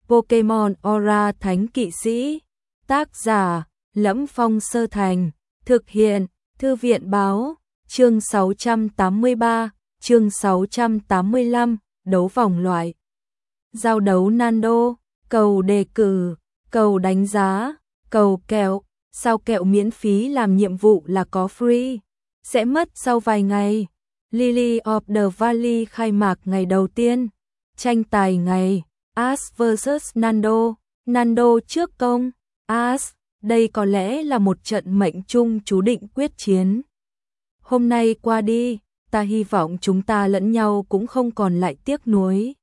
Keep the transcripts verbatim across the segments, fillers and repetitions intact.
Pokemon Aura Thánh Kỵ Sĩ. Tác giả: Lẫm Phong Sơ Thành. Thực hiện: Thư viện báo. Chương sáu trăm tám mươi ba, chương sáu trăm tám mươi lăm, đấu vòng loại. Giao đấu Nando, cầu đề cử, cầu đánh giá, cầu kẹo, sao kẹo miễn phí làm nhiệm vụ là có free, sẽ mất sau vài ngày. Lily of the Valley khai mạc ngày đầu tiên. Tranh tài ngày Ash versus Nando, Nando trước công Ash, đây có lẽ là một trận mệnh chung chú định quyết chiến. Hôm nay qua đi, ta hy vọng chúng ta lẫn nhau cũng không còn lại tiếc nuối.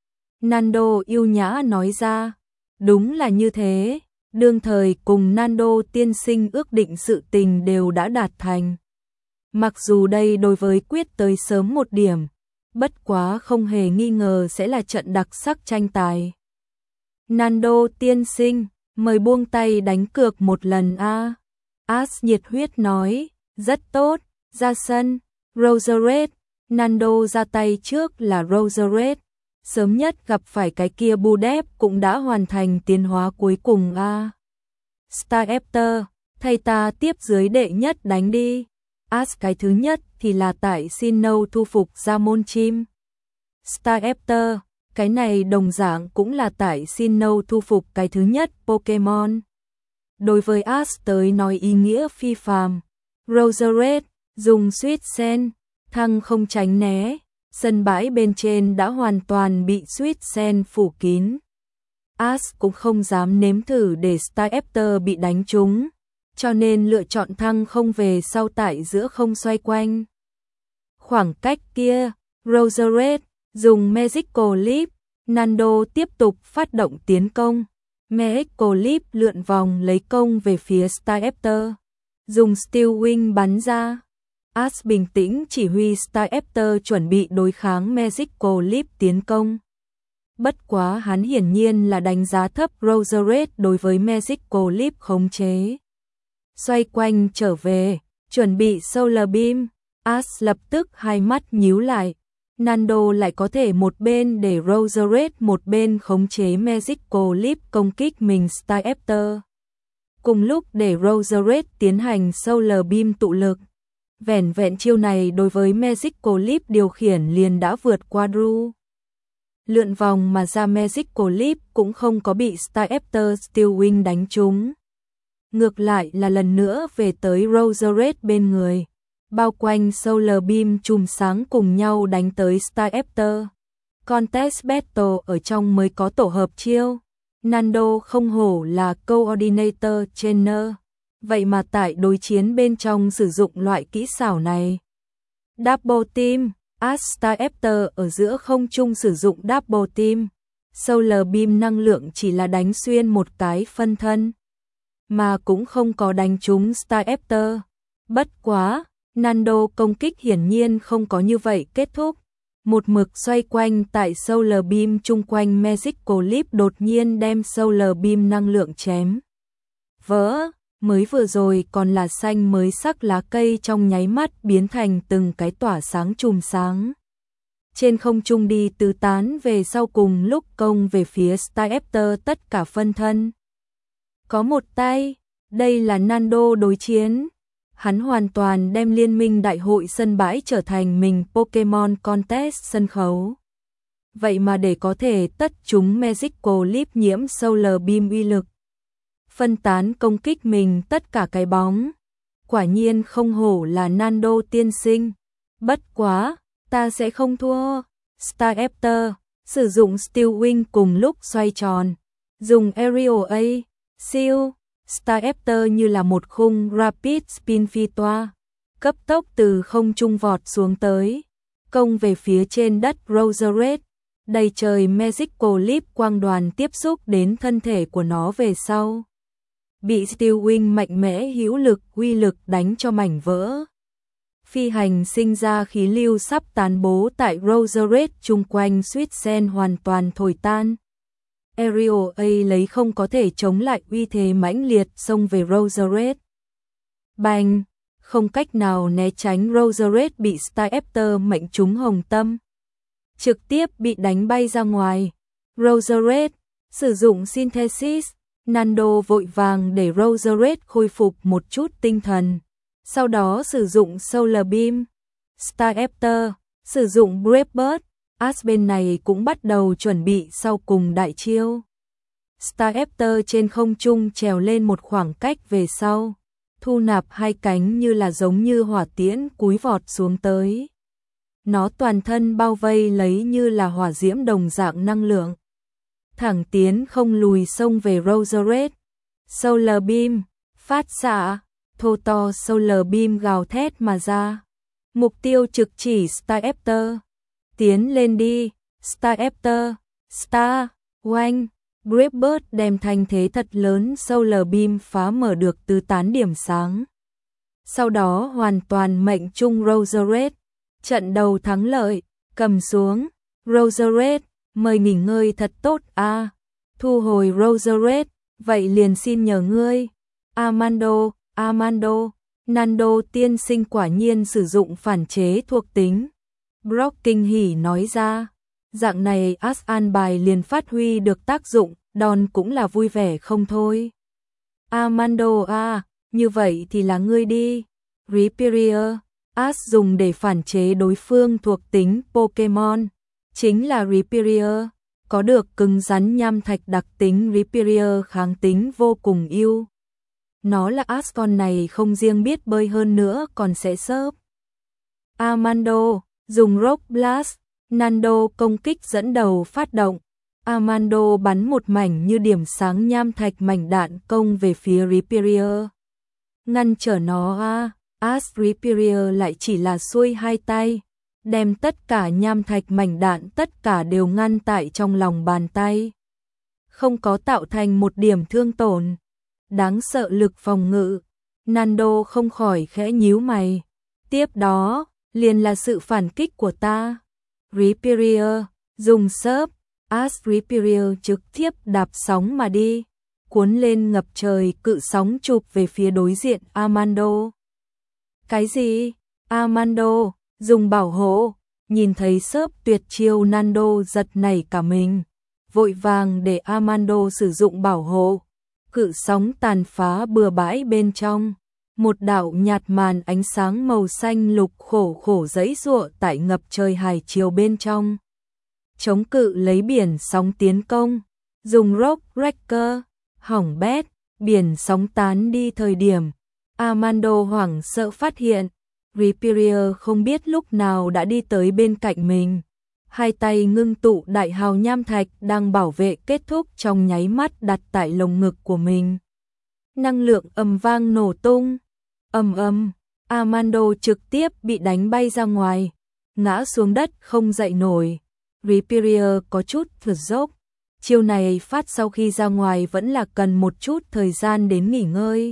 Nando yêu nhã nói ra. Đúng là như thế, đương thời cùng Nando tiên sinh ước định sự tình đều đã đạt thành. Mặc dù đây đối với quyết tới sớm một điểm, bất quá không hề nghi ngờ sẽ là trận đặc sắc tranh tài. Nando tiên sinh, mời buông tay đánh cược một lần a. Ash nhiệt huyết nói, rất tốt, ra sân. Roserade, Nando ra tay trước là Roserade. Sớm nhất gặp phải cái kia Budep cũng đã hoàn thành tiến hóa cuối cùng a. Staraptor, thay ta tiếp dưới đệ nhất đánh đi. Ash cái thứ nhất thì là tại Sinnoh thu phục ra môn chim. Staraptor, cái này đồng dạng cũng là tại Sinnoh thu phục cái thứ nhất Pokemon. Đối với Ash tới nói ý nghĩa phi phàm. Roserade, dùng Sweet Sen, thăng không tránh né. Sân bãi bên trên đã hoàn toàn bị Sweet Sen phủ kín. Ash cũng không dám nếm thử để Staraptor bị đánh trúng, cho nên lựa chọn thăng không về sau tại giữa không xoay quanh. Khoảng cách kia, Roserade dùng Magical Leap, Nando tiếp tục phát động tiến công. Magical Leap lượn vòng lấy công về phía Staraptor, dùng Steel Wing bắn ra. Ash bình tĩnh chỉ huy Staraptor chuẩn bị đối kháng Magical Leap tiến công. Bất quá hắn hiển nhiên là đánh giá thấp Roserade đối với Magical Leap khống chế. Xoay quanh trở về, chuẩn bị Solar Beam, Ash lập tức hai mắt nhíu lại. Nando lại có thể một bên để Roserade một bên khống chế Magical Leap công kích mình Staraptor. Cùng lúc để Roserade tiến hành Solar Beam tụ lực. Vẻn vẹn chiêu này đối với Magical Leap điều khiển liền đã vượt qua Drew. Lượn vòng mà ra Magical Leap cũng không có bị Staraptor Steel Wing đánh trúng. Ngược lại là lần nữa về tới Roserade bên người, bao quanh Solar Beam chùm sáng cùng nhau đánh tới Staraptor. Contest Battle ở trong mới có tổ hợp chiêu. Nando không hổ là Coordinator Trainer, vậy mà tại đối chiến bên trong sử dụng loại kỹ xảo này. Double Team, Ash Staraptor ở giữa không trung sử dụng Double Team. Solar Beam năng lượng chỉ là đánh xuyên một cái phân thân, mà cũng không có đánh trúng Staraptor. Bất quá, Nando công kích hiển nhiên không có như vậy kết thúc. Một mực xoay quanh tại Solar Beam chung quanh Magical Leap đột nhiên đem Solar Beam năng lượng chém vỡ. Mới vừa rồi còn là xanh mới sắc lá cây trong nháy mắt biến thành từng cái tỏa sáng chùm sáng. Trên không trung đi tứ tán về sau cùng lúc công về phía Staraptor tất cả phân thân. Có một tay, đây là Nando đối chiến. Hắn hoàn toàn đem liên minh đại hội sân bãi trở thành mình Pokemon Contest sân khấu. Vậy mà để có thể tất chúng Magical Leap nhiễm Solar Beam uy lực, phân tán công kích mình tất cả cái bóng. Quả nhiên không hổ là Nando tiên sinh. Bất quá, ta sẽ không thua. Staraptor sử dụng Steel Wing cùng lúc xoay tròn, dùng Aerial A, siêu. Staraptor như là một khung Rapid Spin phi toa, cấp tốc từ không trung vọt xuống tới, công về phía trên đất Roserade. Đầy trời Magical Leap quang đoàn tiếp xúc đến thân thể của nó về sau, bị Steel Wing mạnh mẽ hữu lực uy lực đánh cho mảnh vỡ. Phi hành sinh ra khí lưu sắp tán bố tại Roserade chung quanh Sweet Sen hoàn toàn thổi tan. Aerial A lấy không có thể chống lại uy thế mãnh liệt xông về Roserade. Bành, không cách nào né tránh, Roserade bị Staraptor mệnh trúng hồng tâm, trực tiếp bị đánh bay ra ngoài. Roserade, Sử dụng Synthesis, Nando vội vàng để Roserade khôi phục một chút tinh thần. Sau đó sử dụng Solar Beam, Staraptor, sử dụng Brave Ash bên này cũng bắt đầu chuẩn bị sau cùng đại chiêu. Staraptor trên không trung trèo lên một khoảng cách về sau, thu nạp hai cánh như là giống như hỏa tiễn cúi vọt xuống tới. Nó toàn thân bao vây lấy như là hỏa diễm đồng dạng năng lượng. Thẳng tiến không lùi xông về Roserade. Solar Beam, phát xạ, thô to Solar Beam gào thét mà ra. Mục tiêu trực chỉ Staraptor. Tiến lên đi, Staraptor, Star, oanh. Brave đem thanh thế thật lớn Solar Beam phá mở được tứ tán điểm sáng. Sau đó hoàn toàn mệnh trung Roserade. Trận đầu thắng lợi, cầm xuống. Roserade, mời nghỉ ngơi thật tốt a. Thu hồi Roserade, vậy liền xin nhờ ngươi. Armando, Armando, Nando tiên sinh quả nhiên sử dụng phản chế thuộc tính. Brock kinh hỉ nói ra. Dạng này Ash an bài liền phát huy được tác dụng, Don cũng là vui vẻ không thôi. Armando à, như vậy thì là ngươi đi. Rhyperior, Ash dùng để phản chế đối phương thuộc tính Pokemon, chính là Rhyperior, có được cứng rắn nham thạch đặc tính Rhyperior kháng tính vô cùng ưu. Nó là Ash con này không riêng biết bơi hơn nữa còn sẽ sớp. Armando, dùng Rock Blast. Nando công kích dẫn đầu phát động. Armando bắn một mảnh như điểm sáng nham thạch mảnh đạn công về phía Rhyperior. Ngăn trở nó a, Ash Rhyperior lại chỉ là xuôi hai tay, đem tất cả nham thạch mảnh đạn tất cả đều ngăn tại trong lòng bàn tay. Không có tạo thành một điểm thương tổn. Đáng sợ lực phòng ngự. Nando không khỏi khẽ nhíu mày. Tiếp đó, liền là sự phản kích của ta. Rhyperior, dùng sớp, Ash Rhyperior trực tiếp đạp sóng mà đi, cuốn lên ngập trời cự sóng chụp về phía đối diện Armando. Cái gì? Armando, dùng bảo hộ, nhìn thấy sớp tuyệt chiêu Nando giật nảy cả mình, vội vàng để Armando sử dụng bảo hộ, cự sóng tàn phá bừa bãi bên trong. Một đạo nhạt màn ánh sáng màu xanh lục khổ khổ giãy giụa tại ngập trời hải chiều bên trong. Chống cự lấy biển sóng tiến công, dùng Rock Breaker, hỏng bét, biển sóng tán đi thời điểm. Armando hoảng sợ phát hiện, Rhyperior không biết lúc nào đã đi tới bên cạnh mình. Hai tay ngưng tụ đại hào nham thạch đang bảo vệ kết thúc trong nháy mắt đặt tại lồng ngực của mình. Năng lượng ầm vang nổ tung. Ầm ầm, Armando trực tiếp bị đánh bay ra ngoài, ngã xuống đất không dậy nổi. Rhyperior có chút thở dốc. Chiêu này phát sau khi ra ngoài vẫn là cần một chút thời gian đến nghỉ ngơi.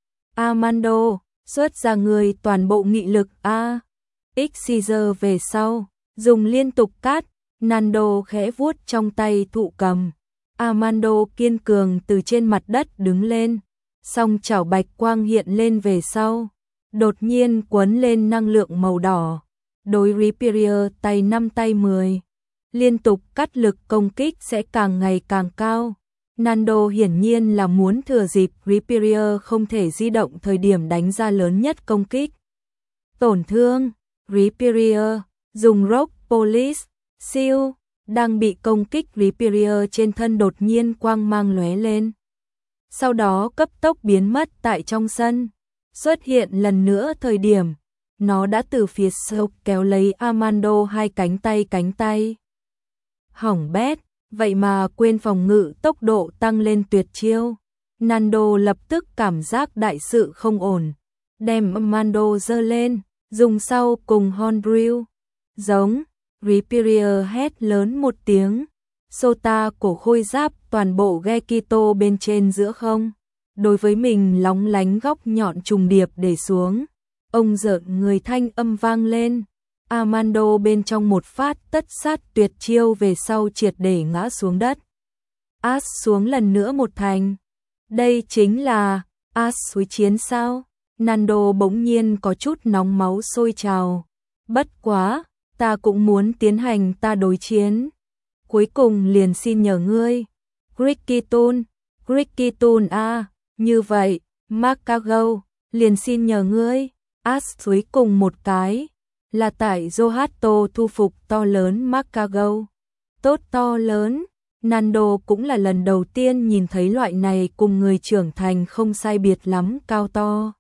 Armando, xuất ra người toàn bộ nghị lực a. X-Scissor về sau, dùng liên tục cắt, Nando khẽ vuốt trong tay thụ cầm. Armando kiên cường từ trên mặt đất đứng lên. Song chảo bạch quang hiện lên về sau, đột nhiên quấn lên năng lượng màu đỏ. Đối Rhyperior tay năm tay mười, liên tục cắt lực công kích sẽ càng ngày càng cao. Nando hiển nhiên là muốn thừa dịp Rhyperior không thể di động thời điểm đánh ra lớn nhất công kích. Tổn thương, Rhyperior, dùng Rock Police, siêu, đang bị công kích Rhyperior trên thân đột nhiên quang mang lóe lên. Sau đó cấp tốc biến mất tại trong sân. Xuất hiện lần nữa thời điểm, nó đã từ phía sau kéo lấy Armando hai cánh tay cánh tay. Hỏng bét, vậy mà quên phòng ngự tốc độ tăng lên tuyệt chiêu. Nando lập tức cảm giác đại sự không ổn. Đem Armando giơ lên, dùng sau cùng Hornbill. Giống, Rhyperior hét lớn một tiếng. Sota cổ khôi giáp toàn bộ Gekito bên trên giữa không. Đối với mình lóng lánh góc nhọn trùng điệp để xuống. Ông rợn người thanh âm vang lên. Armando bên trong một phát tất sát tuyệt chiêu về sau triệt để ngã xuống đất. Ash xuống lần nữa một thành. Đây chính là Ash suối chiến sao? Nando bỗng nhiên có chút nóng máu sôi trào. Bất quá, ta cũng muốn tiến hành ta đối chiến. Cuối cùng liền xin nhờ ngươi. Ricky Tun, Ricky Tun à, như vậy, Markago, liền xin nhờ ngươi, As suối cùng một cái, là tại Johato thu phục to lớn Markago. Tốt to lớn, Nando cũng là lần đầu tiên nhìn thấy loại này cùng người trưởng thành không sai biệt lắm cao to.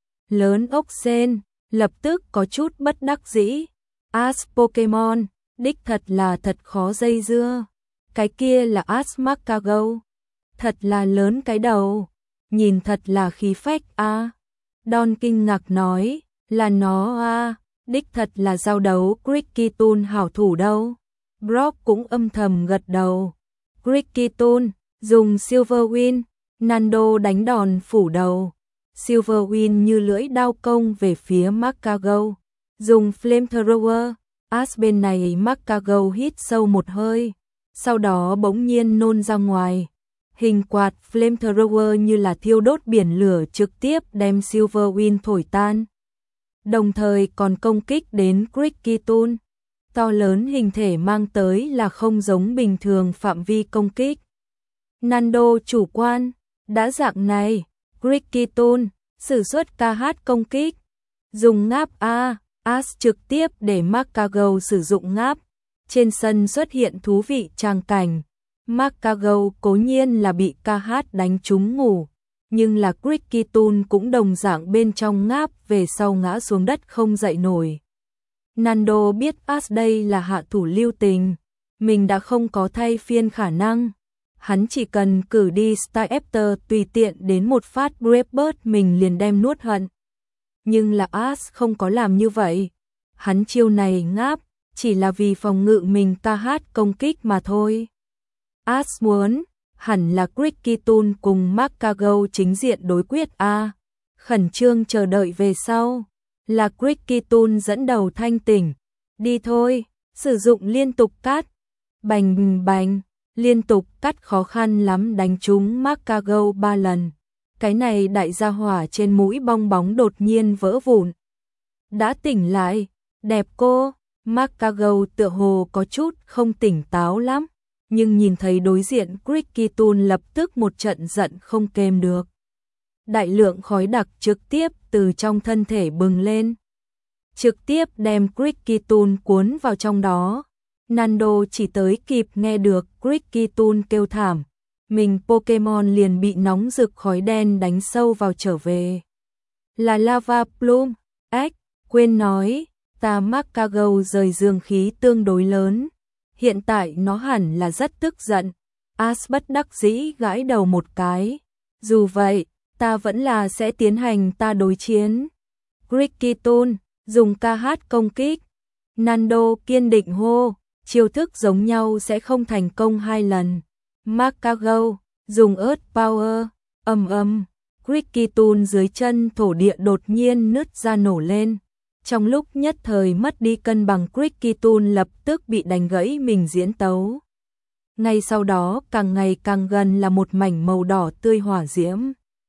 Lớn ốc sên, lập tức có chút bất đắc dĩ. As Pokemon, đích thật là thật khó dây dưa. Cái kia là As Markago. Thật là lớn cái đầu. Nhìn thật là khí phách a. À. Don kinh ngạc nói, là nó a, à. Đích thật là giao đấu Ricky Tun hảo thủ đâu. Brock cũng âm thầm gật đầu. Ricky Tun, dùng Silver Wind, Nando đánh đòn phủ đầu. Silver Wind như lưỡi đao công về phía Markago. Dùng Flamethrower, As bên này Markago hít sâu một hơi. Sau đó bỗng nhiên nôn ra ngoài. Hình quạt Flamethrower như là thiêu đốt biển lửa trực tiếp đem Silver Wind thổi tan. Đồng thời còn công kích đến Ricky Tun. To lớn hình thể mang tới là không giống bình thường phạm vi công kích. Nando chủ quan, đã dạng này, Ricky Tun, sử xuất ca hát công kích. Dùng ngáp A, As trực tiếp để Markago sử dụng ngáp. Trên sân xuất hiện thú vị tràng cảnh. Markago cố nhiên là bị ca hát đánh trúng ngủ. Nhưng là Ricky Tun cũng đồng dạng bên trong ngáp về sau ngã xuống đất không dậy nổi. Nando biết As đây là hạ thủ lưu tình, mình đã không có thay phiên khả năng. Hắn chỉ cần cử đi Staraptor tùy tiện đến một phát Brave Bird mình liền đem nuốt hận. Nhưng là As không có làm như vậy. Hắn chiêu này ngáp, chỉ là vì phòng ngự mình ca hát công kích mà thôi. As muốn, hẳn là Ricky Tun cùng Markago chính diện đối quyết a. Khẩn trương chờ đợi về sau. Là Ricky Tun dẫn đầu thanh tỉnh. Đi thôi, sử dụng liên tục cắt. Bành bành, liên tục cắt khó khăn lắm đánh trúng Markago ba lần. Cái này đại gia hỏa trên mũi bong bóng đột nhiên vỡ vụn. Đã tỉnh lại, đẹp cô, Markago tựa hồ có chút không tỉnh táo lắm. Nhưng nhìn thấy đối diện Ricky Tun lập tức một trận giận không kềm được. Đại lượng khói đặc trực tiếp từ trong thân thể bừng lên. Trực tiếp đem Ricky Tun cuốn vào trong đó. Nando chỉ tới kịp nghe được Ricky Tun kêu thảm. Mình Pokemon liền bị nóng rực khói đen đánh sâu vào trở về. Là Lava Plume, ếch, quên nói, ta Markago rời dương khí tương đối lớn. Hiện tại nó hẳn là rất tức giận. As bất đắc dĩ gãi đầu một cái. Dù vậy, ta vẫn là sẽ tiến hành ta đối chiến. Ricky Tun, dùng ca hát công kích. Nando kiên định hô, chiêu thức giống nhau sẽ không thành công hai lần. Markago, dùng Earth Power, ầm ầm. Ricky Tun dưới chân thổ địa đột nhiên nứt ra nổ lên. Trong lúc nhất thời mất đi cân bằng, Ricky Tun lập tức bị đánh gãy mình diễn tấu. Ngay sau đó càng ngày càng gần là một mảnh màu đỏ tươi hỏa diễm.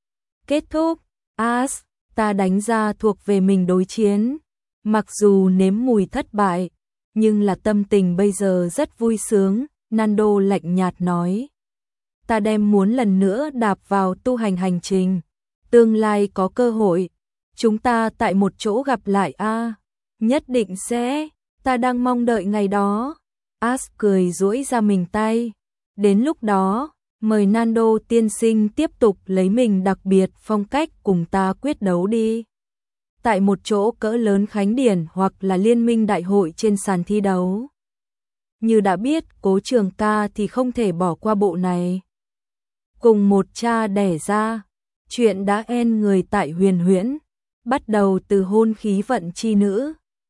Kết thúc, As, ta đánh ra thuộc về mình đối chiến. Mặc dù nếm mùi thất bại, nhưng là tâm tình bây giờ rất vui sướng, Nando lạnh nhạt nói. Ta đem muốn lần nữa đạp vào tu hành hành trình. Tương lai có cơ hội, chúng ta tại một chỗ gặp lại a. À, nhất định sẽ, ta đang mong đợi ngày đó. As cười duỗi ra mình tay. Đến lúc đó, mời Nando tiên sinh tiếp tục lấy mình đặc biệt phong cách cùng ta quyết đấu đi. Tại một chỗ cỡ lớn khánh điển hoặc là liên minh đại hội trên sàn thi đấu. Như đã biết Cố Trường Ca thì không thể bỏ qua bộ này. Cùng một cha đẻ ra, chuyện đã en người tại Huyền Huyễn, bắt đầu từ hôn khí vận chi nữ.